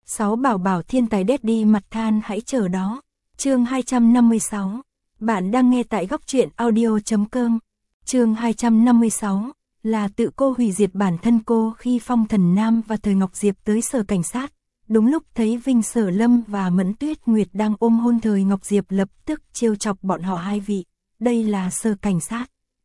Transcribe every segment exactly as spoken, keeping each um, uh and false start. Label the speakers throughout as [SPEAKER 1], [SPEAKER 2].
[SPEAKER 1] Sáu bảo bảo thiên tài Daddy mặt than hãy chờ đó. Chương hai trăm năm mươi sáu. Bạn đang nghe tại góc truyện audio chấm com. Chương hai trăm năm mươi sáu. Là tự cô hủy diệt bản thân cô khi Phong Thần Nam và Thời Ngọc Diệp tới sở cảnh sát. Đúng lúc thấy Vinh Sở Lâm và Mẫn Tuyết Nguyệt đang ôm hôn Thời Ngọc Diệp lập tức trêu chọc bọn họ hai vị. Đây là sở cảnh sát.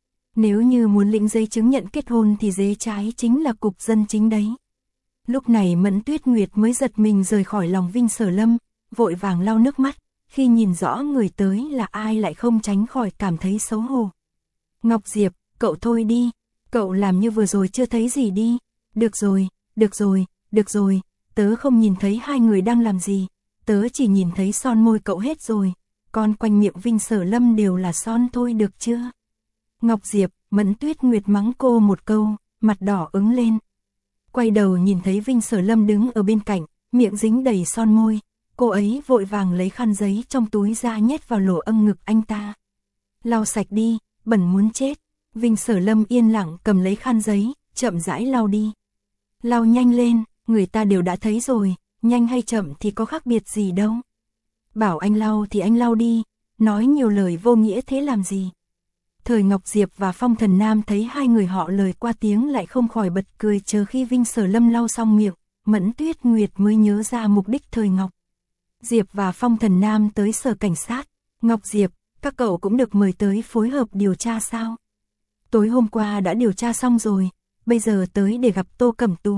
[SPEAKER 1] Nếu như muốn lĩnh giấy chứng nhận kết hôn thì dế trái chính là cục dân chính đấy. Lúc này Mẫn Tuyết Nguyệt mới giật mình rời khỏi lòng Vinh Sở Lâm, vội vàng lau nước mắt, khi nhìn rõ người tới là ai lại không tránh khỏi cảm thấy xấu hổ. Ngọc Diệp, cậu thôi đi, cậu làm như vừa rồi chưa thấy gì đi, được rồi, được rồi, được rồi, tớ không nhìn thấy hai người đang làm gì, tớ chỉ nhìn thấy son môi cậu hết rồi, còn quanh miệng Vinh Sở Lâm đều là son thôi được chưa? Ngọc Diệp, Mẫn Tuyết Nguyệt mắng cô một câu, mặt đỏ ửng lên. Quay đầu nhìn thấy Vinh Sở Lâm đứng ở bên cạnh, miệng dính đầy son môi, cô ấy vội vàng lấy khăn giấy trong túi ra nhét vào lỗ âm ngực anh ta. Lau sạch đi, bẩn muốn chết. Vinh Sở Lâm yên lặng cầm lấy khăn giấy, chậm rãi lau đi. Lau nhanh lên, người ta đều đã thấy rồi, nhanh hay chậm thì có khác biệt gì đâu. Bảo anh lau thì anh lau đi, nói nhiều lời vô nghĩa thế làm gì. Thời Ngọc Diệp và Phong Thần Nam thấy hai người họ lời qua tiếng lại không khỏi bật cười, chờ khi Vinh Sở Lâm lau xong miệng, Mẫn Tuyết Nguyệt mới nhớ ra mục đích Thời Ngọc Diệp và Phong Thần Nam tới sở cảnh sát. Ngọc Diệp, các cậu cũng được mời tới phối hợp điều tra sao? Tối hôm qua đã điều tra xong rồi, bây giờ tới để gặp Tô Cẩm Tú.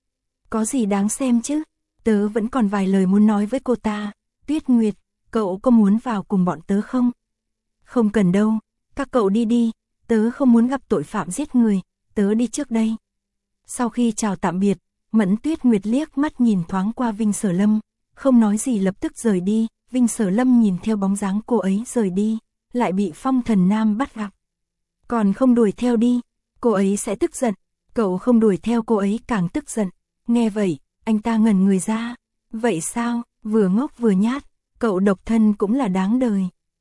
[SPEAKER 1] Có gì đáng xem chứ, tớ vẫn còn vài lời muốn nói với cô ta. Tuyết Nguyệt, cậu có muốn vào cùng bọn tớ không? Không cần đâu. Các cậu đi đi, tớ không muốn gặp tội phạm giết người, tớ đi trước đây. Sau khi chào tạm biệt, Mẫn Tuyết Nguyệt liếc mắt nhìn thoáng qua Vinh Sở Lâm, không nói gì lập tức rời đi. Vinh Sở Lâm nhìn theo bóng dáng cô ấy rời đi, lại bị Phong Thần Nam bắt gặp. Còn không đuổi theo đi, cô ấy sẽ tức giận, cậu không đuổi theo cô ấy càng tức giận. Nghe vậy, anh ta ngẩn người ra, vậy sao, vừa ngốc vừa nhát, cậu độc thân cũng là đáng đời.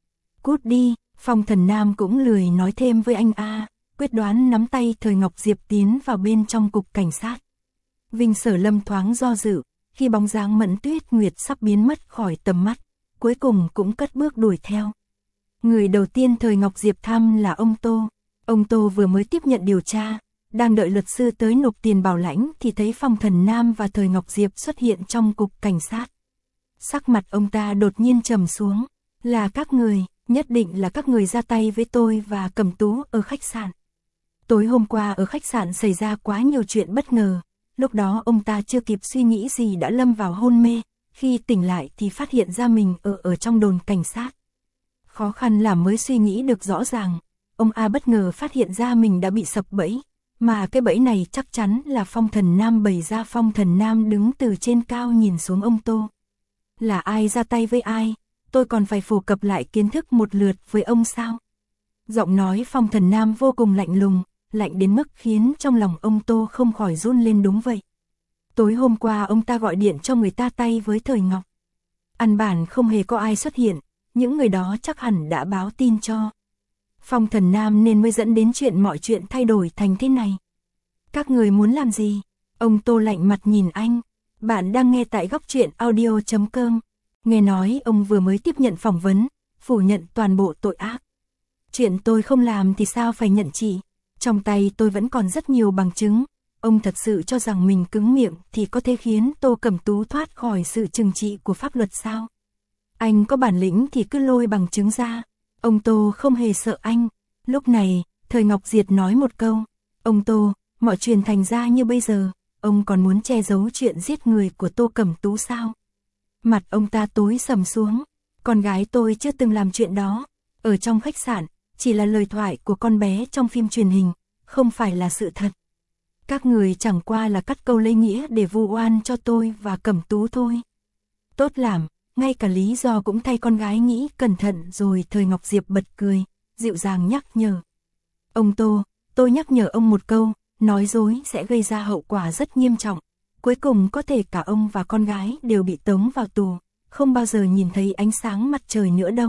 [SPEAKER 1] Cút đi. Phong Thần Nam cũng lười nói thêm với anh a, quyết đoán nắm tay Thời Ngọc Diệp tiến vào bên trong cục cảnh sát. Vinh Sở Lâm thoáng do dự, khi bóng dáng Mẫn Tuyết Nguyệt sắp biến mất khỏi tầm mắt, cuối cùng cũng cất bước đuổi theo. Người đầu tiên Thời Ngọc Diệp thăm là ông Tô. Ông Tô vừa mới tiếp nhận điều tra, đang đợi luật sư tới nộp tiền bảo lãnh thì thấy Phong Thần Nam và Thời Ngọc Diệp xuất hiện trong cục cảnh sát. Sắc mặt ông ta đột nhiên trầm xuống, là các người. Nhất định là các người ra tay với tôi và Cẩm Tú ở khách sạn. Tối hôm qua ở khách sạn xảy ra quá nhiều chuyện bất ngờ, lúc đó ông ta chưa kịp suy nghĩ gì đã lâm vào hôn mê, khi tỉnh lại thì phát hiện ra mình ở ở trong đồn cảnh sát. Khó khăn làm mới suy nghĩ được rõ ràng, ông A bất ngờ phát hiện ra mình đã bị sập bẫy, mà cái bẫy này chắc chắn là Phong Thần Nam bày ra. Phong Thần Nam đứng từ trên cao nhìn xuống ông Tô. Là ai ra tay với ai? Tôi còn phải phổ cập lại kiến thức một lượt với ông sao? Giọng nói Phong Thần Nam vô cùng lạnh lùng, lạnh đến mức khiến trong lòng ông Tô không khỏi run lên. Đúng vậy. Tối hôm qua ông ta gọi điện cho người ta tay với Thời Ngọc. Căn bản không hề có ai xuất hiện, những người đó chắc hẳn đã báo tin cho Phong Thần Nam nên mới dẫn đến chuyện mọi chuyện thay đổi thành thế này. Các người muốn làm gì? Ông Tô lạnh mặt nhìn anh. Bạn đang nghe tại góc truyện audio chấm com. Nghe nói ông vừa mới tiếp nhận phỏng vấn, phủ nhận toàn bộ tội ác. Chuyện tôi không làm thì sao phải nhận chị? Trong tay tôi vẫn còn rất nhiều bằng chứng. Ông thật sự cho rằng mình cứng miệng thì có thể khiến Tô Cẩm Tú thoát khỏi sự trừng trị của pháp luật sao? Anh có bản lĩnh thì cứ lôi bằng chứng ra. Ông Tô không hề sợ anh. Lúc này, Thời Ngọc Diệp nói một câu. Ông Tô, mọi chuyện thành ra như bây giờ, ông còn muốn che giấu chuyện giết người của Tô Cẩm Tú sao? Mặt ông ta tối sầm xuống. Con gái tôi chưa từng làm chuyện đó. Ở trong khách sạn, chỉ là lời thoại của con bé trong phim truyền hình, không phải là sự thật. Các người chẳng qua là cắt câu lấy nghĩa để vu oan cho tôi và Cẩm Tú thôi. Tốt làm, ngay cả lý do cũng thay con gái nghĩ cẩn thận rồi. Thời Ngọc Diệp bật cười, dịu dàng nhắc nhở. Ông Tô, tôi nhắc nhở ông một câu, nói dối sẽ gây ra hậu quả rất nghiêm trọng. Cuối cùng có thể cả ông và con gái đều bị tống vào tù, không bao giờ nhìn thấy ánh sáng mặt trời nữa đâu.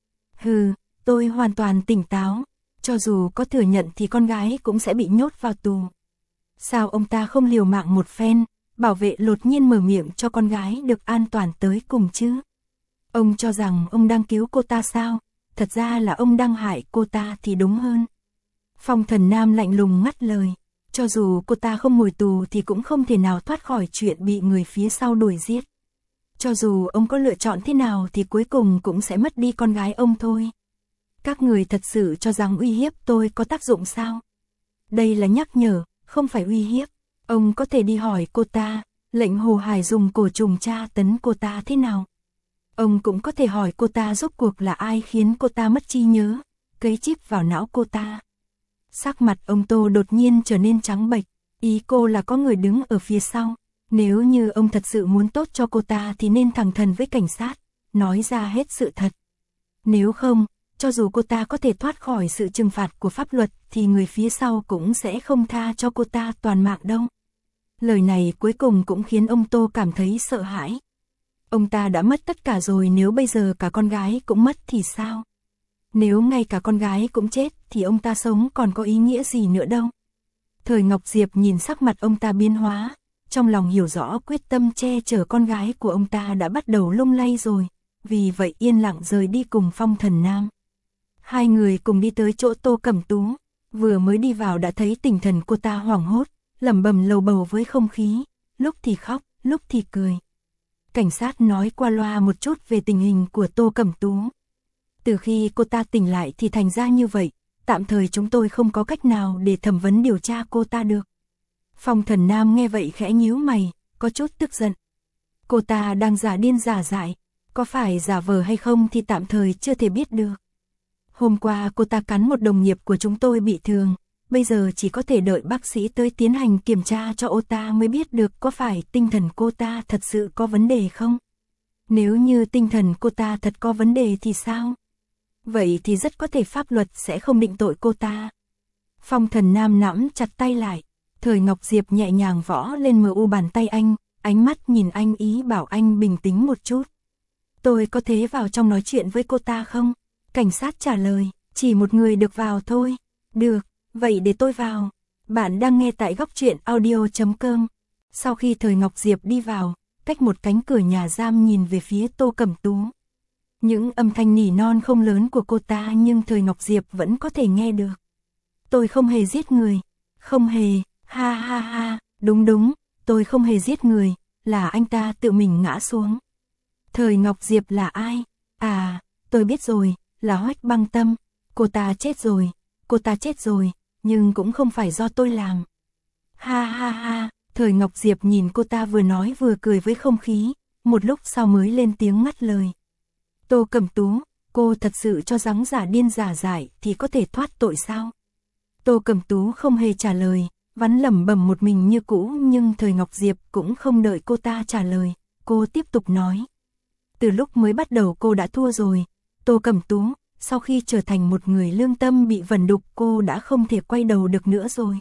[SPEAKER 1] Hừ, tôi hoàn toàn tỉnh táo, cho dù có thừa nhận thì con gái cũng sẽ bị nhốt vào tù. Sao ông ta không liều mạng một phen, bảo vệ đột nhiên mở miệng cho con gái được an toàn tới cùng chứ. Ông cho rằng ông đang cứu cô ta sao? Thật ra là ông đang hại cô ta thì đúng hơn. Phong Thần Nam lạnh lùng ngắt lời. Cho dù cô ta không ngồi tù thì cũng không thể nào thoát khỏi chuyện bị người phía sau đuổi giết. Cho dù ông có lựa chọn thế nào thì cuối cùng cũng sẽ mất đi con gái ông thôi. Các người thật sự cho rằng uy hiếp tôi có tác dụng sao? Đây là nhắc nhở, không phải uy hiếp. Ông có thể đi hỏi cô ta, lệnh Hồ Hải dùng cổ trùng tra tấn cô ta thế nào. Ông cũng có thể hỏi cô ta rốt cuộc là ai khiến cô ta mất trí nhớ, cấy chip vào não cô ta. Sắc mặt ông Tô đột nhiên trở nên trắng bệch, ý cô là có người đứng ở phía sau. Nếu như ông thật sự muốn tốt cho cô ta thì nên thẳng thắn với cảnh sát, nói ra hết sự thật. Nếu không, cho dù cô ta có thể thoát khỏi sự trừng phạt của pháp luật thì người phía sau cũng sẽ không tha cho cô ta toàn mạng đâu. Lời này cuối cùng cũng khiến ông Tô cảm thấy sợ hãi. Ông ta đã mất tất cả rồi, nếu bây giờ cả con gái cũng mất thì sao? Nếu ngay cả con gái cũng chết thì ông ta sống còn có ý nghĩa gì nữa đâu. Thời Ngọc Diệp nhìn sắc mặt ông ta biến hóa, trong lòng hiểu rõ quyết tâm che chở con gái của ông ta đã bắt đầu lung lay rồi, vì vậy yên lặng rời đi cùng Phong Thần Nam. Hai người cùng đi tới chỗ Tô Cẩm Tú, vừa mới đi vào đã thấy tinh thần cô ta hoảng hốt, lẩm bẩm lầu bầu với không khí, lúc thì khóc, lúc thì cười. Cảnh sát nói qua loa một chút về tình hình của Tô Cẩm Tú. Từ khi cô ta tỉnh lại thì thành ra như vậy, tạm thời chúng tôi không có cách nào để thẩm vấn điều tra cô ta được. Phong Thần Nam nghe vậy khẽ nhíu mày, có chút tức giận. Cô ta đang giả điên giả dại, có phải giả vờ hay không thì tạm thời chưa thể biết được. Hôm qua cô ta cắn một đồng nghiệp của chúng tôi bị thương, bây giờ chỉ có thể đợi bác sĩ tới tiến hành kiểm tra cho cô ta mới biết được có phải tinh thần cô ta thật sự có vấn đề không. Nếu như tinh thần cô ta thật có vấn đề thì sao? Vậy thì rất có thể pháp luật sẽ không định tội cô ta. Phong Thần Nam nắm chặt tay lại, Thời Ngọc Diệp nhẹ nhàng võ lên mờ u bàn tay anh, ánh mắt nhìn anh ý bảo anh bình tĩnh một chút. Tôi có thể vào trong nói chuyện với cô ta không? Cảnh sát trả lời, chỉ một người được vào thôi. Được, vậy để tôi vào. Bạn đang nghe tại góc truyện audio chấm com. Sau khi Thời Ngọc Diệp đi vào, cách một cánh cửa nhà giam nhìn về phía Tô Cẩm Tú. Những âm thanh nỉ non không lớn của cô ta nhưng Thời Ngọc Diệp vẫn có thể nghe được. Tôi không hề giết người. Không hề, ha ha ha, đúng đúng, tôi không hề giết người, là anh ta tự mình ngã xuống. Thời Ngọc Diệp là ai? À, tôi biết rồi, là Hoách Băng Tâm. Cô ta chết rồi, cô ta chết rồi, nhưng cũng không phải do tôi làm. Ha ha ha, Thời Ngọc Diệp nhìn cô ta vừa nói vừa cười với không khí, một lúc sau mới lên tiếng ngắt lời. Tô Cẩm Tú, cô thật sự cho rằng giả điên giả dại thì có thể thoát tội sao? Tô Cẩm Tú không hề trả lời, vẫn lẩm bẩm một mình như cũ, nhưng Thời Ngọc Diệp cũng không đợi cô ta trả lời, cô tiếp tục nói. Từ lúc mới bắt đầu cô đã thua rồi, Tô Cẩm Tú, sau khi trở thành một người lương tâm bị vẩn đục cô đã không thể quay đầu được nữa rồi.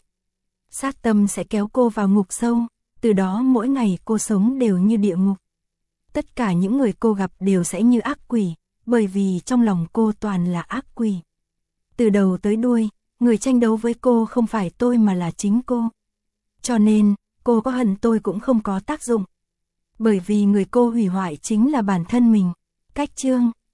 [SPEAKER 1] Sát tâm sẽ kéo cô vào ngục sâu, từ đó mỗi ngày cô sống đều như địa ngục. Tất cả những người cô gặp đều sẽ như ác quỷ, bởi vì trong lòng cô toàn là ác quỷ. Từ đầu tới đuôi, người tranh đấu với cô không phải tôi mà là chính cô. Cho nên, cô có hận tôi cũng không có tác dụng. Bởi vì người cô hủy hoại chính là bản thân mình. Cách chương